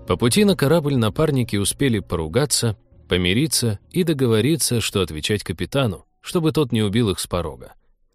По пути на корабль напарники успели поругаться, помириться и договориться, что отвечать капитану, чтобы тот не убил их с порога.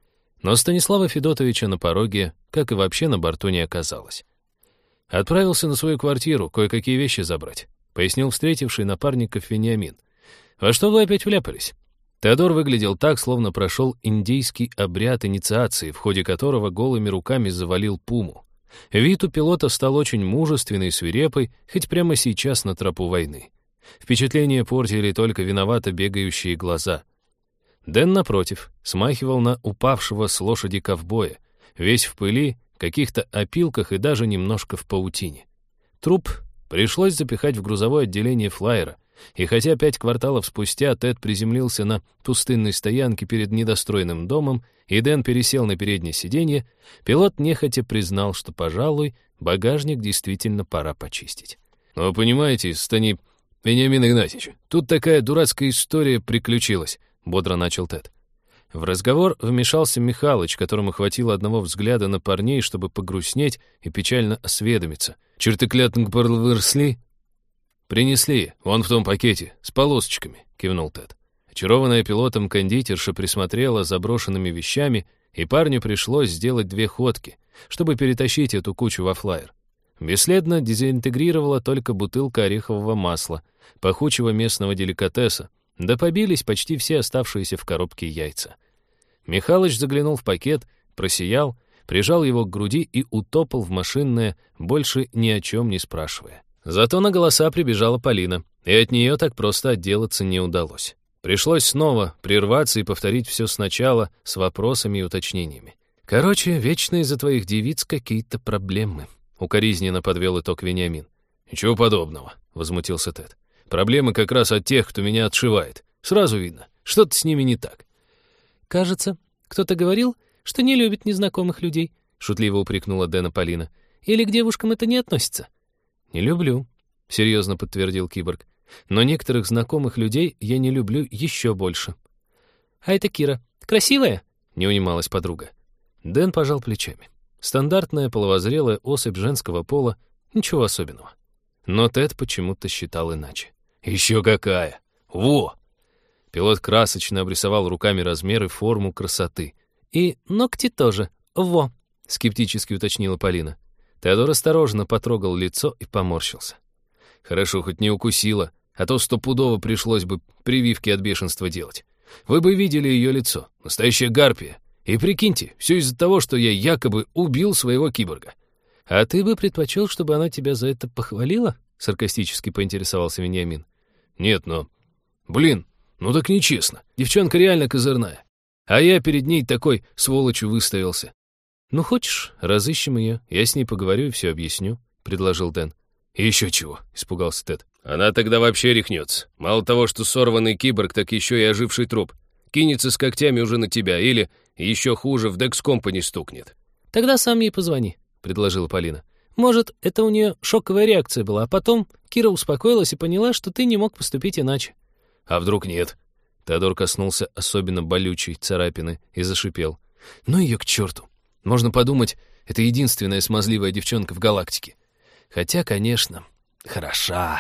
Но Станислава Федотовича на пороге, как и вообще на борту, не оказалось. «Отправился на свою квартиру кое-какие вещи забрать», пояснил встретивший напарников Вениамин. «Во что вы опять вляпались?» Теодор выглядел так, словно прошел индийский обряд инициации, в ходе которого голыми руками завалил пуму. Вид у пилота стал очень мужественный и свирепый, хоть прямо сейчас на тропу войны. Впечатление портили только виновато бегающие глаза. Дэн, напротив, смахивал на упавшего с лошади ковбоя, весь в пыли, каких-то опилках и даже немножко в паутине. Труп пришлось запихать в грузовое отделение флайера, и хотя 5 кварталов спустя Тед приземлился на пустынной стоянке перед недостроенным домом, и Дэн пересел на переднее сиденье, пилот нехотя признал, что, пожалуй, багажник действительно пора почистить. «Ну, понимаете, Вениамин Игнатьевич, тут такая дурацкая история приключилась», — бодро начал Тед. В разговор вмешался Михалыч, которому хватило одного взгляда на парней, чтобы погрустнеть и печально осведомиться. «Чертыклятнг выросли?» «Принесли, вон в том пакете, с полосочками», — кивнул Тед. Очарованная пилотом кондитерша присмотрела за брошенными вещами, и парню пришлось сделать 2 ходки, чтобы перетащить эту кучу во флайер. Бесследно дезинтегрировала только бутылка орехового масла, пахучего местного деликатеса, да побились почти все оставшиеся в коробке яйца. Михалыч заглянул в пакет, просиял, прижал его к груди и утопал в машинное, больше ни о чем не спрашивая. Зато на голоса прибежала Полина, и от нее так просто отделаться не удалось. Пришлось снова прерваться и повторить все сначала с вопросами и уточнениями. «Короче, вечно из-за твоих девиц какие-то проблемы», — укоризненно подвел итог Вениамин. «Ничего подобного», — возмутился Тед. «Проблемы как раз от тех, кто меня отшивает. Сразу видно, что-то с ними не так». «Кажется, кто-то говорил, что не любит незнакомых людей», — шутливо упрекнула Дэна Полина. «Или к девушкам это не относится?» «Не люблю», — серьезно подтвердил киборг. «Но некоторых знакомых людей я не люблю еще больше». «А это Кира. Красивая?» — не унималась подруга. Дэн пожал плечами. Стандартная половозрелая особь женского пола, ничего особенного. Но Тед почему-то считал иначе. «Еще какая! Во!» Пилот красочно обрисовал руками размеры, форму красоты. «И ногти тоже. Во!» — скептически уточнила Полина. Теодор осторожно потрогал лицо и поморщился. «Хорошо, хоть не укусила, а то стопудово пришлось бы прививки от бешенства делать. Вы бы видели ее лицо. Настоящая гарпия. И прикиньте, все из-за того, что я якобы убил своего киборга». «А ты бы предпочел, чтобы она тебя за это похвалила?» — саркастически поинтересовался Вениамин. «Нет, но... Блин, ну так нечестно. Девчонка реально козырная. А я перед ней такой сволочью выставился». «Ну, хочешь, разыщем ее, я с ней поговорю и все объясню», — предложил Дэн. «И еще чего?» — испугался Тед. «Она тогда вообще рехнется. Мало того, что сорванный киборг, так еще и оживший труп. Кинется с когтями уже на тебя или, еще хуже, в Dex Company стукнет». «Тогда сам ей позвони», — предложила Полина. «Может, это у нее шоковая реакция была, а потом Кира успокоилась и поняла, что ты не мог поступить иначе». «А вдруг нет?» Теодор коснулся особенно болючей царапины и зашипел. «Ну ее к черту! Можно подумать, это единственная смазливая девчонка в галактике. Хотя, конечно, хороша».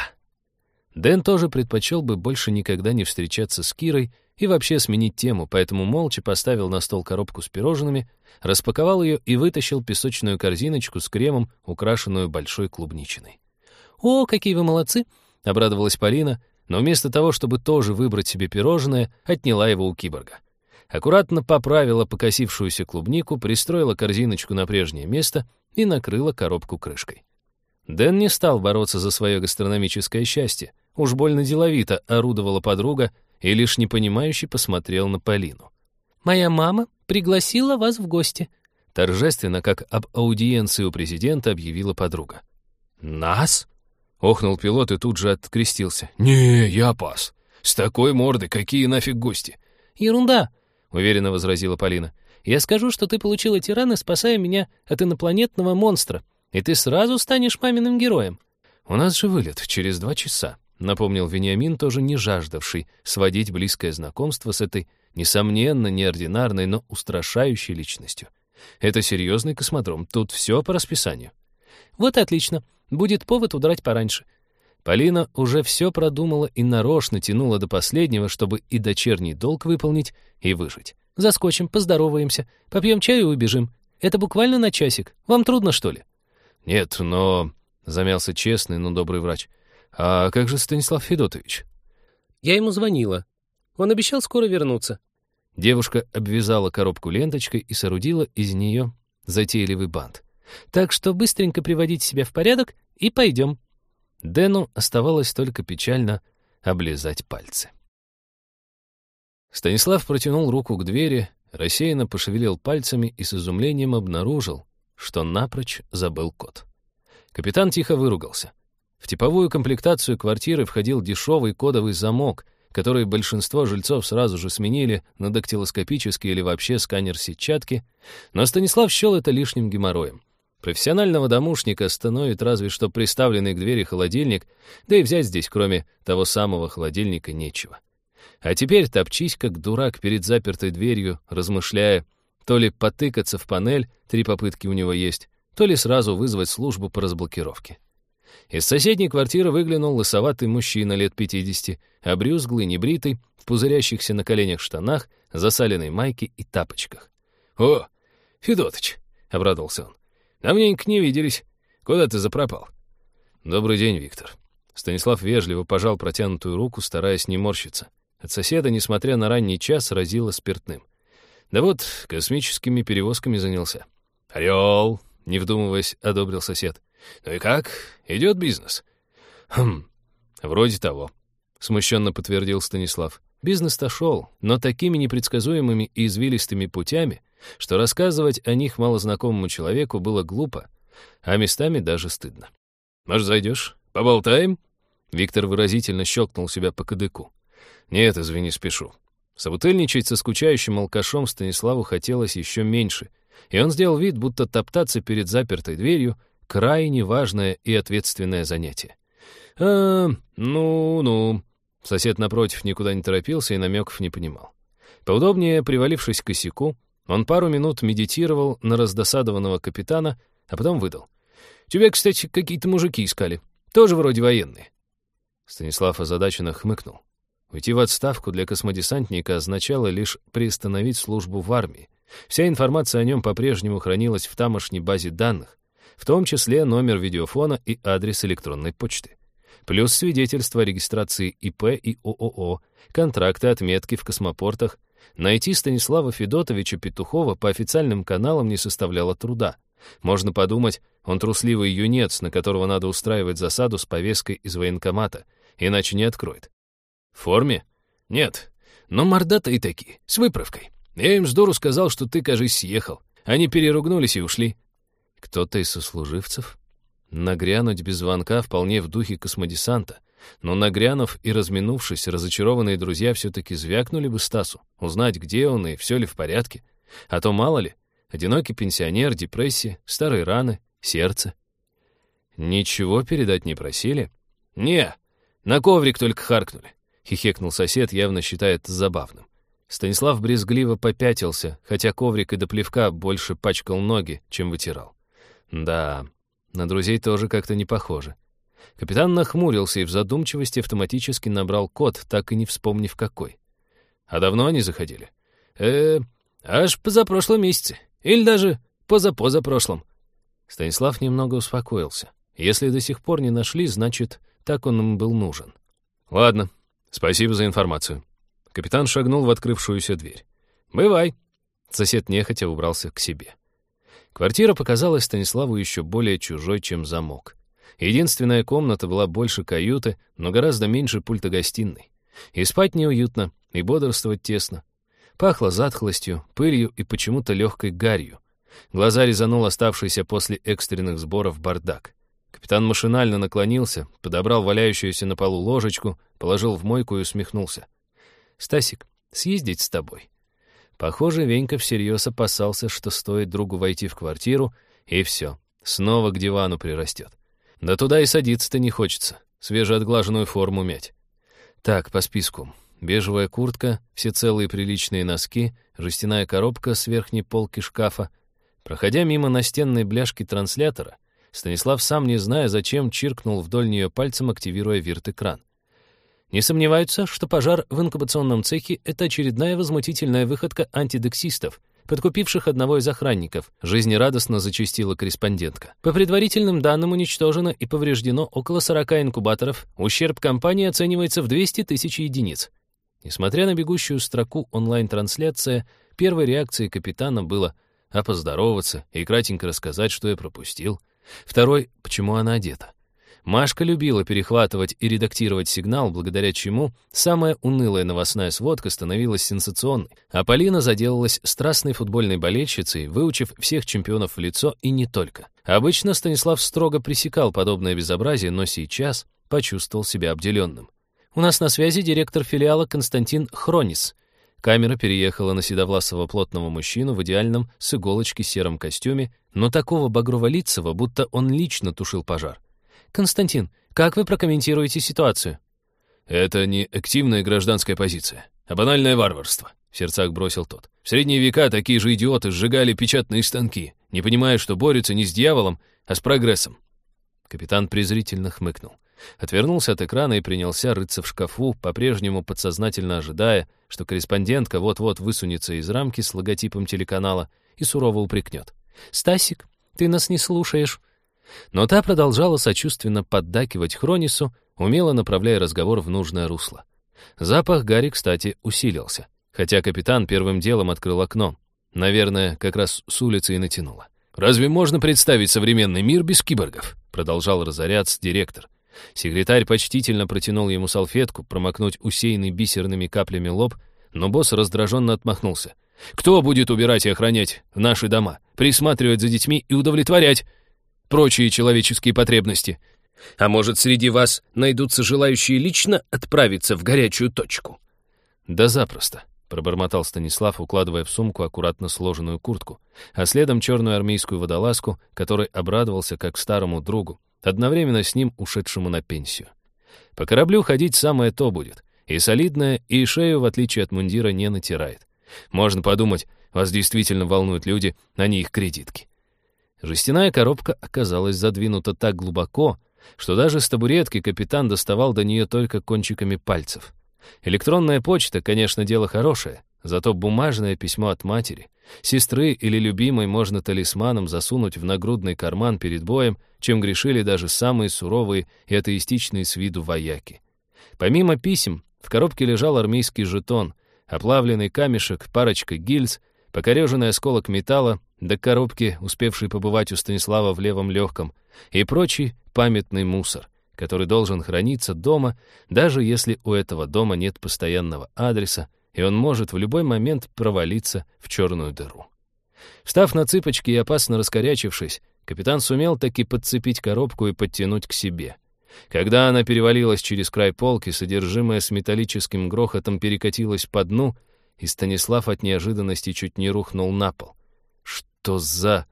Дэн тоже предпочел бы больше никогда не встречаться с Кирой и вообще сменить тему, поэтому молча поставил на стол коробку с пирожными, распаковал ее и вытащил песочную корзиночку с кремом, украшенную большой клубничиной. «О, какие вы молодцы!» — обрадовалась Полина, но вместо того, чтобы тоже выбрать себе пирожное, отняла его у киборга. Аккуратно поправила покосившуюся клубнику, пристроила корзиночку на прежнее место и накрыла коробку крышкой. Дэн не стал бороться за свое гастрономическое счастье. Уж больно деловито орудовала подруга и лишь непонимающе посмотрел на Полину. «Моя мама пригласила вас в гости», — торжественно, как об аудиенции у президента, объявила подруга. «Нас?» — охнул пилот и тут же открестился. «Не, я пас. С такой мордой какие нафиг гости?» «Ерунда», — уверенно возразила Полина. «Я скажу, что ты получил эти раны, спасая меня от инопланетного монстра, и ты сразу станешь маминым героем». «У нас же вылет через 2 часа», — напомнил Вениамин, тоже не жаждавший сводить близкое знакомство с этой, несомненно, неординарной, но устрашающей личностью. «Это серьезный космодром, тут все по расписанию». «Вот и отлично. Будет повод удрать пораньше. Полина уже все продумала и нарочно тянула до последнего, чтобы и дочерний долг выполнить, и выжить. Заскочим, поздороваемся, попьем чаю и убежим. Это буквально на часик. Вам трудно, что ли? Нет, но... Замялся честный, но добрый врач. А как же Станислав Федотович? Я ему звонила. Он обещал скоро вернуться. Девушка обвязала коробку ленточкой и соорудила из нее затейливый бант. Так что быстренько приводите себя в порядок и пойдем. Дэну оставалось только печально облизать пальцы. Станислав протянул руку к двери, рассеянно пошевелил пальцами и с изумлением обнаружил, что напрочь забыл код. Капитан тихо выругался. В типовую комплектацию квартиры входил дешевый кодовый замок, который большинство жильцов сразу же сменили на дактилоскопический или вообще сканер сетчатки, но Станислав счел это лишним геморроем. Профессионального домушника остановит разве что приставленный к двери холодильник, да и взять здесь, кроме того самого холодильника, нечего. А теперь топчись, как дурак, перед запертой дверью, размышляя, то ли потыкаться в панель, 3 попытки у него есть, то ли сразу вызвать службу по разблокировке. Из соседней квартиры выглянул лысоватый мужчина лет 50, обрюзглый, небритый, в пузырящихся на коленях штанах, засаленной майке и тапочках. «О, Федотыч!» — обрадовался он. «Давненько не виделись. Куда ты запропал?» «Добрый день, Виктор». Станислав вежливо пожал протянутую руку, стараясь не морщиться. От соседа, несмотря на ранний час, разило спиртным. «Да вот, космическими перевозками занялся». «Орел!» — не вдумываясь, одобрил сосед. «Ну и как? Идет бизнес?» «Вроде того», — смущенно подтвердил Станислав. Бизнес-то шел, но такими непредсказуемыми и извилистыми путями, что рассказывать о них малознакомому человеку было глупо, а местами даже стыдно. «Может, зайдешь? Поболтаем?» Виктор выразительно щелкнул себя по кадыку. «Нет, извини, спешу». Собутыльничать со скучающим алкашом Станиславу хотелось еще меньше, и он сделал вид, будто топтаться перед запертой дверью — крайне важное и ответственное занятие. Ну-ну». Сосед напротив никуда не торопился и намеков не понимал. Поудобнее привалившись к косяку, он пару минут медитировал на раздосадованного капитана, а потом выдал. «Тебя, кстати, какие-то мужики искали. Тоже вроде военные». Станислав озадаченно хмыкнул. Уйти в отставку для космодесантника означало лишь приостановить службу в армии. Вся информация о нем по-прежнему хранилась в тамошней базе данных, в том числе номер видеофона и адрес электронной почты. Плюс свидетельства о регистрации ИП и ООО, контракты, отметки в космопортах. Найти Станислава Федотовича Петухова по официальным каналам не составляло труда. Можно подумать, он трусливый юнец, на которого надо устраивать засаду с повесткой из военкомата, иначе не откроет. В форме? Нет. Но морда-то и такие, с выправкой. Я им с дуру сказал, что ты, кажись, съехал. Они переругнулись и ушли. Кто-то из сослуживцев? Нагрянуть без звонка вполне в духе космодесанта. Но нагрянув и разминувшись, разочарованные друзья все-таки звякнули бы Стасу, узнать, где он и все ли в порядке. А то, мало ли, одинокий пенсионер, депрессия, старые раны, сердце. Ничего передать не просили? Не, на коврик только харкнули. Хихекнул сосед, явно считая это забавным. Станислав брезгливо попятился, хотя коврик и до плевка больше пачкал ноги, чем вытирал. Да, на друзей тоже как-то не похоже. Капитан нахмурился и в задумчивости автоматически набрал код, так и не вспомнив какой. А давно они заходили? Аж позапрошлом месяце. Или даже позапозапрошлом. Станислав немного успокоился. Если до сих пор не нашли, значит, так он им был нужен. Ладно, спасибо за информацию. Капитан шагнул в открывшуюся дверь. «Бывай». Сосед нехотя убрался к себе. Квартира показалась Станиславу еще более чужой, чем замок. Единственная комната была больше каюты, но гораздо меньше пульта гостиной. И спать неуютно, и бодрствовать тесно. Пахло затхлостью, пылью и почему-то легкой гарью. Глаза резанул оставшийся после экстренных сборов бардак. Капитан машинально наклонился, подобрал валяющуюся на полу ложечку, положил в мойку и усмехнулся. «Стасик, съездить с тобой?» Похоже, Венька всерьез опасался, что стоит другу войти в квартиру, и все, снова к дивану прирастет. Да туда и садиться-то не хочется, свежеотглаженную форму мять. Так, по списку. Бежевая куртка, все целые приличные носки, жестяная коробка с верхней полки шкафа. Проходя мимо настенной бляшки транслятора, Станислав, сам не зная зачем, чиркнул вдоль нее пальцем, активируя вирт-экран. Не сомневаются, что пожар в инкубационном цехе — это очередная возмутительная выходка антидексистов, подкупивших одного из охранников, жизнерадостно зачастила корреспондентка. По предварительным данным, уничтожено и повреждено около 40 инкубаторов, ущерб компании оценивается в 200 тысяч единиц. Несмотря на бегущую строку онлайн-трансляция, первой реакцией капитана было поздороваться и кратенько рассказать, что я пропустил. Второй — почему она одета. Машка любила перехватывать и редактировать сигнал, благодаря чему самая унылая новостная сводка становилась сенсационной, а Полина заделалась страстной футбольной болельщицей, выучив всех чемпионов в лицо и не только. Обычно Станислав строго пресекал подобное безобразие, но сейчас почувствовал себя обделенным. «У нас на связи директор филиала Константин Хронис». Камера переехала на седовласого плотного мужчину в идеальном с иголочки сером костюме, но такого багрово-лицего, будто он лично тушил пожар. «Константин, как вы прокомментируете ситуацию?» «Это не активная гражданская позиция, а банальное варварство», — в сердцах бросил тот. «В средние века такие же идиоты сжигали печатные станки, не понимая, что борются не с дьяволом, а с прогрессом». Капитан презрительно хмыкнул. Отвернулся от экрана и принялся рыться в шкафу, по-прежнему подсознательно ожидая, что корреспондентка вот-вот высунется из рамки с логотипом телеканала и сурово упрекнет. «Стасик, ты нас не слушаешь». Но та продолжала сочувственно поддакивать Хронису, умело направляя разговор в нужное русло. Запах гари, кстати, усилился, хотя капитан первым делом открыл окно. Наверное, как раз с улицы и натянуло. «Разве можно представить современный мир без киборгов?» Продолжал разоряться директор. Секретарь почтительно протянул ему салфетку, промокнуть усеянный бисерными каплями лоб, но босс раздраженно отмахнулся. «Кто будет убирать и охранять наши дома, присматривать за детьми и удовлетворять прочие человеческие потребности? А может, среди вас найдутся желающие лично отправиться в горячую точку?» «Да запросто», — пробормотал Станислав, укладывая в сумку аккуратно сложенную куртку, а следом черную армейскую водолазку, которой обрадовался как старому другу, одновременно с ним ушедшему на пенсию. По кораблю ходить самое то будет, и солидное, и шею, в отличие от мундира, не натирает. Можно подумать, вас действительно волнуют люди, а не их кредитки. Жестяная коробка оказалась задвинута так глубоко, что даже с табуретки капитан доставал до нее только кончиками пальцев. Электронная почта, конечно, дело хорошее, зато бумажное письмо от матери, сестры или любимой можно талисманом засунуть в нагрудный карман перед боем, чем грешили даже самые суровые и атеистичные с виду вояки. Помимо писем, в коробке лежал армейский жетон, оплавленный камешек, парочка гильз, покореженный осколок металла, до коробки, успевший побывать у Станислава в левом легком, и прочий памятный мусор, который должен храниться дома, даже если у этого дома нет постоянного адреса, и он может в любой момент провалиться в черную дыру. Встав на цыпочки и опасно раскорячившись, капитан сумел таки подцепить коробку и подтянуть к себе. Когда она перевалилась через край полки, содержимое с металлическим грохотом перекатилось по дну, и Станислав от неожиданности чуть не рухнул на пол. Что за...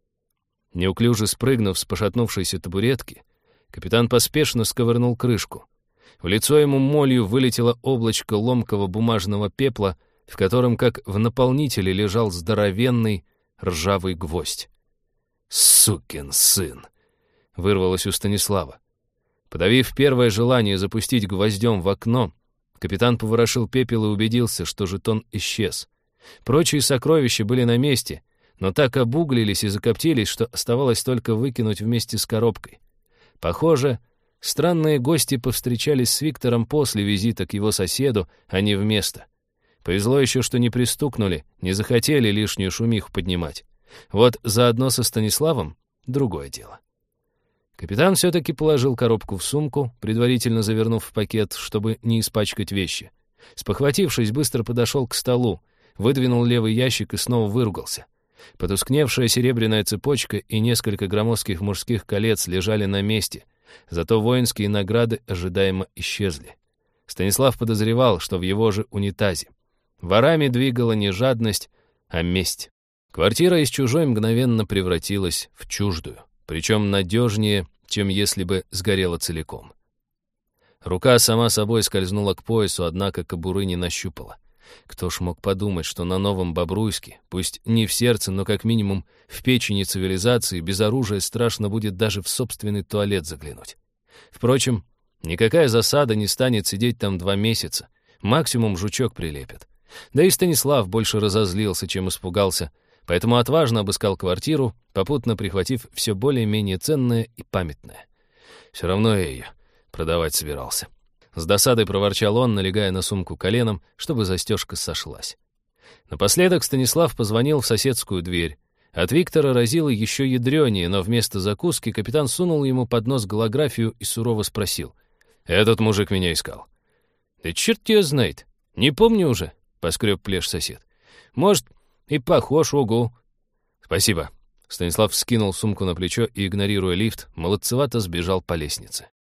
Неуклюже спрыгнув с пошатнувшейся табуретки, капитан поспешно сковырнул крышку. В лицо ему молью вылетело облачко ломкого бумажного пепла, в котором, как в наполнителе, лежал здоровенный ржавый гвоздь. «Сукин сын!» — вырвалось у Станислава. Подавив первое желание запустить гвоздем в окно, капитан поворошил пепел и убедился, что жетон исчез. Прочие сокровища были на месте, но так обуглились и закоптились, что оставалось только выкинуть вместе с коробкой. Похоже, странные гости повстречались с Виктором после визита к его соседу, а не вместо. Повезло еще, что не пристукнули, не захотели лишнюю шумиху поднимать. Вот заодно со Станиславом другое дело. Капитан все-таки положил коробку в сумку, предварительно завернув в пакет, чтобы не испачкать вещи. Спохватившись, быстро подошел к столу, выдвинул левый ящик и снова выругался. Потускневшая серебряная цепочка и несколько громоздких мужских колец лежали на месте, зато воинские награды ожидаемо исчезли. Станислав подозревал, что в его же унитазе. Ворами двигала не жадность, а месть. Квартира из чужой мгновенно превратилась в чуждую, причем надежнее, чем если бы сгорела целиком. Рука сама собой скользнула к поясу, однако кобуры не нащупала. Кто ж мог подумать, что на Новом Бобруйске, пусть не в сердце, но как минимум в печени цивилизации, без оружия страшно будет даже в собственный туалет заглянуть. Впрочем, никакая засада не станет сидеть там 2 месяца. Максимум жучок прилепит. Да и Станислав больше разозлился, чем испугался, поэтому отважно обыскал квартиру, попутно прихватив все более-менее ценное и памятное. Все равно я ее продавать собирался. С досадой проворчал он, налегая на сумку коленом, чтобы застежка сошлась. Напоследок Станислав позвонил в соседскую дверь. От Виктора разило еще ядрёнее, но вместо закуски капитан сунул ему под нос голографию и сурово спросил. «Этот мужик меня искал». «Да черт тебя знает. Не помню уже», — поскреб плешь сосед. «Может, и похож, угу». «Спасибо». Станислав скинул сумку на плечо и, игнорируя лифт, молодцевато сбежал по лестнице.